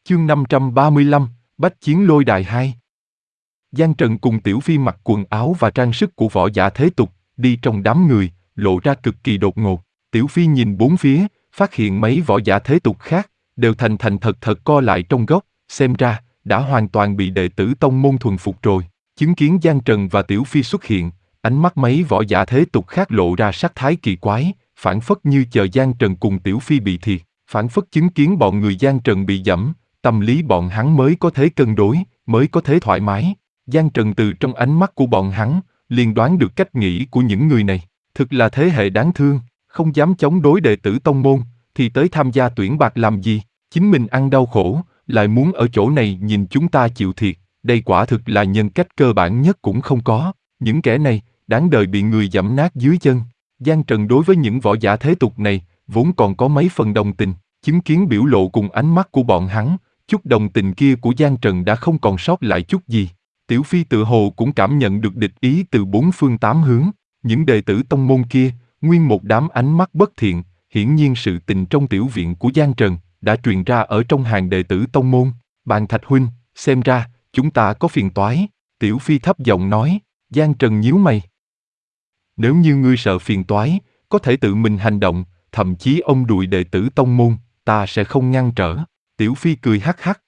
Chương 535, Bách chiến lôi đài 2. Giang Trần cùng Tiểu Phi mặc quần áo và trang sức của võ giả thế tục, đi trong đám người, lộ ra cực kỳ đột ngột. Tiểu Phi nhìn bốn phía, phát hiện mấy võ giả thế tục khác, đều thành thật co lại trong góc, xem ra, đã hoàn toàn bị đệ tử tông môn thuần phục rồi. Chứng kiến Giang Trần và Tiểu Phi xuất hiện, ánh mắt mấy võ giả thế tục khác lộ ra sắc thái kỳ quái, phảng phất như chờ Giang Trần cùng Tiểu Phi bị thiệt, phảng phất chứng kiến bọn người Giang Trần bị giẫm, tâm lý bọn hắn mới có thể cân đối, mới có thể thoải mái. Giang Trần từ trong ánh mắt của bọn hắn, liền đoán được cách nghĩ của những người này. Thực là thế hệ đáng thương, không dám chống đối đệ tử tông môn, thì tới tham gia tuyển bạc làm gì? Chính mình ăn đau khổ, lại muốn ở chỗ này nhìn chúng ta chịu thiệt. Đây quả thực là nhân cách cơ bản nhất cũng không có. Những kẻ này, đáng đời bị người giẫm nát dưới chân. Giang Trần đối với những võ giả thế tục này, vốn còn có mấy phần đồng tình. Chứng kiến biểu lộ cùng ánh mắt của bọn hắn, chút đồng tình kia của Giang Trần đã không còn sót lại chút gì. Tiểu Phi tự hồ cũng cảm nhận được địch ý từ bốn phương tám hướng. Những đệ tử tông môn kia, nguyên một đám ánh mắt bất thiện, hiển nhiên sự tình trong tiểu viện của Giang Trần đã truyền ra ở trong hàng đệ tử tông môn. Bàn Thạch huynh, xem ra, chúng ta có phiền toái. Tiểu Phi thấp giọng nói. Giang Trần nhíu mày. Nếu như ngươi sợ phiền toái, có thể tự mình hành động, thậm chí ông đùi đệ tử tông môn, ta sẽ không ngăn trở. Tiểu Phi cười hắc hắc.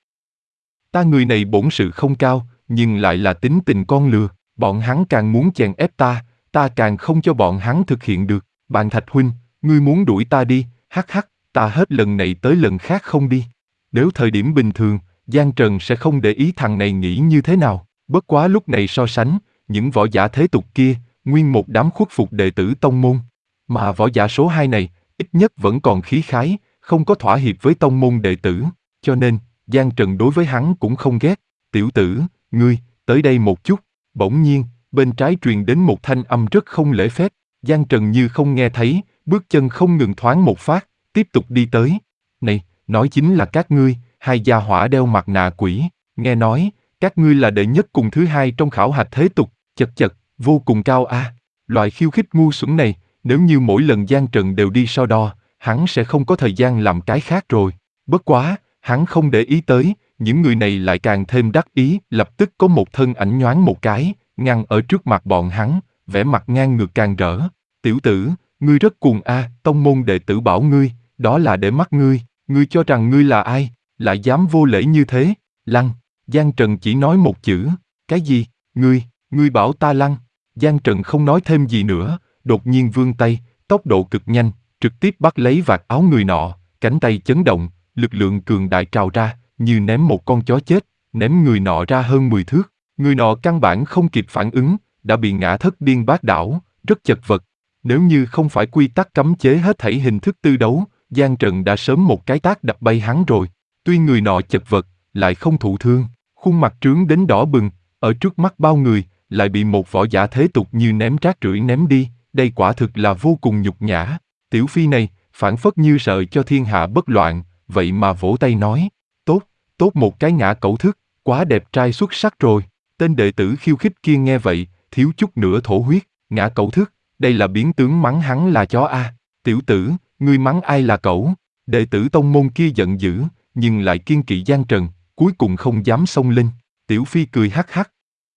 Ta người này bổn sự không cao, nhưng lại là tính tình con lừa. Bọn hắn càng muốn chèn ép ta, ta càng không cho bọn hắn thực hiện được. Bàn Thạch huynh, ngươi muốn đuổi ta đi, hắc hắc, ta hết lần này tới lần khác không đi. Nếu thời điểm bình thường, Giang Trần sẽ không để ý thằng này nghĩ như thế nào. Bất quá lúc này so sánh, những võ giả thế tục kia, nguyên một đám khuất phục đệ tử tông môn. Mà võ giả số 2 này, ít nhất vẫn còn khí khái, không có thỏa hiệp với tông môn đệ tử. Cho nên, Giang Trần đối với hắn cũng không ghét. Tiểu tử, ngươi, tới đây một chút. Bỗng nhiên, bên trái truyền đến một thanh âm rất không lễ phép. Giang Trần như không nghe thấy, bước chân không ngừng thoáng một phát, tiếp tục đi tới. Này, nói chính là các ngươi, hai gia hỏa đeo mặt nạ quỷ. Nghe nói, các ngươi là đệ nhất cùng thứ hai trong khảo hạch thế tục, chật chật, vô cùng cao a. Loại khiêu khích ngu xuẩn này, nếu như mỗi lần Giang Trần đều đi so đo, hắn sẽ không có thời gian làm cái khác rồi. Bất quá, hắn không để ý tới, những người này lại càng thêm đắc ý, lập tức có một thân ảnh nhoáng một cái, ngăn ở trước mặt bọn hắn, vẻ mặt ngang ngược càng rỡ. Tiểu tử, ngươi rất cuồng a, tông môn đệ tử bảo ngươi, đó là để mắt ngươi cho rằng ngươi là ai, lại dám vô lễ như thế, lăn. Giang Trần chỉ nói một chữ, cái gì, ngươi bảo ta lăn. Giang Trần không nói thêm gì nữa, đột nhiên vươn tay, tốc độ cực nhanh, trực tiếp bắt lấy vạt áo người nọ, cánh tay chấn động, lực lượng cường đại trào ra, như ném một con chó chết, ném người nọ ra hơn 10 thước. Người nọ căn bản không kịp phản ứng, đã bị ngã thất điên bát đảo, rất chật vật. Nếu như không phải quy tắc cấm chế hết thảy hình thức tư đấu, Giang Trần đã sớm một cái tát đập bay hắn rồi. Tuy người nọ chật vật, lại không thụ thương, khuôn mặt trướng đến đỏ bừng, ở trước mắt bao người, lại bị một võ giả thế tục như ném rác rưởi ném đi, đây quả thực là vô cùng nhục nhã. Tiểu Phi này, phảng phất như sợ cho thiên hạ bất loạn, vậy mà vỗ tay nói, tốt một cái ngã cẩu thức, quá đẹp trai xuất sắc rồi. Tên đệ tử khiêu khích kia nghe vậy, thiếu chút nữa thổ huyết, ngã cẩu thức, đây là biến tướng mắng hắn là chó a. Tiểu tử, ngươi mắng ai là cẩu? Đệ tử tông môn kia giận dữ, nhưng lại kiên kỵ Giang Trần, cuối cùng không dám xông lên. Tiểu Phi cười hắc hắc.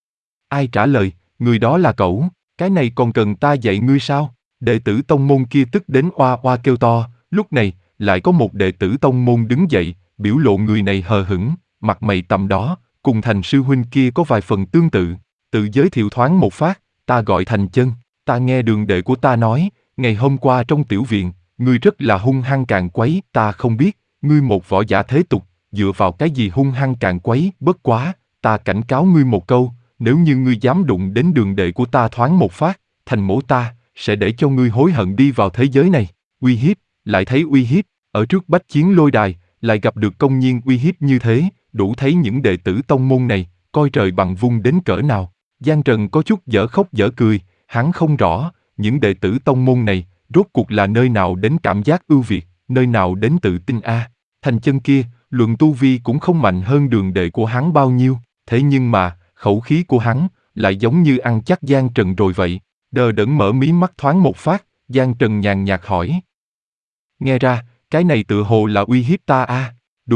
Ai trả lời, người đó là cẩu, cái này còn cần ta dạy ngươi sao? Đệ tử tông môn kia tức đến oa oa kêu to. Lúc này, lại có một đệ tử tông môn đứng dậy, biểu lộ người này hờ hững, mặt mày tầm đó, cùng Thành sư huynh kia có vài phần tương tự. Tự giới thiệu thoáng một phát, ta gọi Thành Chân, ta nghe đường đệ của ta nói, ngày hôm qua trong tiểu viện, ngươi rất là hung hăng càn quấy, ta không biết, ngươi một võ giả thế tục, dựa vào cái gì hung hăng càn quấy, bất quá, ta cảnh cáo ngươi một câu, nếu như ngươi dám đụng đến đường đệ của ta thoáng một phát, Thành mỗ ta, sẽ để cho ngươi hối hận đi vào thế giới này. Uy hiếp, lại thấy uy hiếp, ở trước bách chiến lôi đài, lại gặp được công nhiên uy hiếp như thế, đủ thấy những đệ tử tông môn này, coi trời bằng vung đến cỡ nào. Giang Trần có chút dở khóc dở cười, hắn không rõ, những đệ tử tông môn này, rốt cuộc là nơi nào đến cảm giác ưu việt, nơi nào đến tự tin a. Thành Chân kia, luận tu vi cũng không mạnh hơn đường đệ của hắn bao nhiêu, thế nhưng mà, khẩu khí của hắn, lại giống như ăn chắc Giang Trần rồi vậy. Đờ đẫn mở mí mắt thoáng một phát, Giang Trần nhàn nhạt hỏi. Nghe ra, cái này tựa hồ là uy hiếp ta a. Đúng,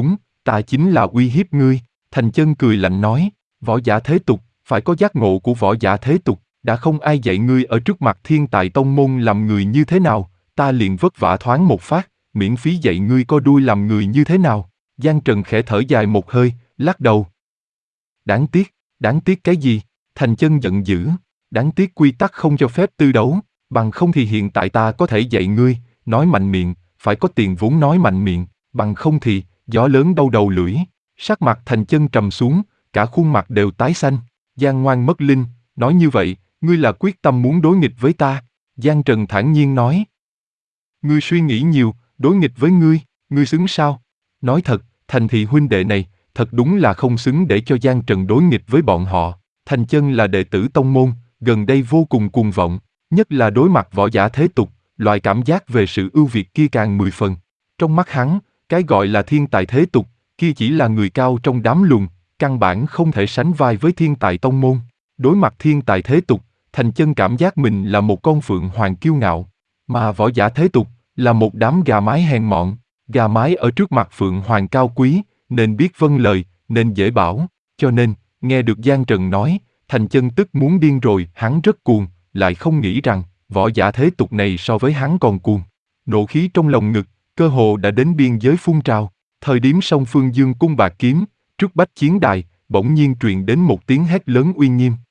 Ta chính là uy hiếp ngươi. Thành Chân cười lạnh nói, võ giả thế tục, phải có giác ngộ của võ giả thế tục, đã không ai dạy ngươi ở trước mặt thiên tài tông môn làm người như thế nào, ta liền vất vả thoáng một phát, miễn phí dạy ngươi co đuôi làm người như thế nào. Giang Trần khẽ thở dài một hơi, lắc đầu. Đáng tiếc cái gì? Thành Chân giận dữ, đáng tiếc quy tắc không cho phép tư đấu, bằng không thì hiện tại ta có thể dạy ngươi, nói mạnh miệng, phải có tiền vốn nói mạnh miệng, bằng không thì, gió lớn đâu đầu lưỡi. Sắc mặt Thành Chân trầm xuống, cả khuôn mặt đều tái xanh. Giang Ngoan mất linh, nói như vậy, ngươi là quyết tâm muốn đối nghịch với ta. Giang Trần thản nhiên nói. Ngươi suy nghĩ nhiều, đối nghịch với ngươi xứng sao? Nói thật, Thành thị huynh đệ này, thật đúng là không xứng để cho Giang Trần đối nghịch với bọn họ. Thành Chân là đệ tử tông môn, gần đây vô cùng cuồng vọng, nhất là đối mặt võ giả thế tục, loại cảm giác về sự ưu việt kia càng 10 phần. Trong mắt hắn, cái gọi là thiên tài thế tục, kia chỉ là người cao trong đám lùn, căn bản không thể sánh vai với thiên tài tông môn. Đối mặt thiên tài thế tục, Thành Chân cảm giác mình là một con phượng hoàng kiêu ngạo, mà võ giả thế tục là một đám gà mái hèn mọn. Gà mái ở trước mặt phượng hoàng cao quý, nên biết vâng lời, nên dễ bảo. Cho nên, nghe được Giang Trần nói, Thành Chân tức muốn điên rồi. Hắn rất cuồng, lại không nghĩ rằng võ giả thế tục này so với hắn còn cuồng. Nộ khí trong lòng ngực, cơ hồ đã đến biên giới phun trào. Thời điểm song phương dương cung bạc kiếm, trước bách chiến đài, bỗng nhiên truyền đến một tiếng hét lớn uy nghiêm.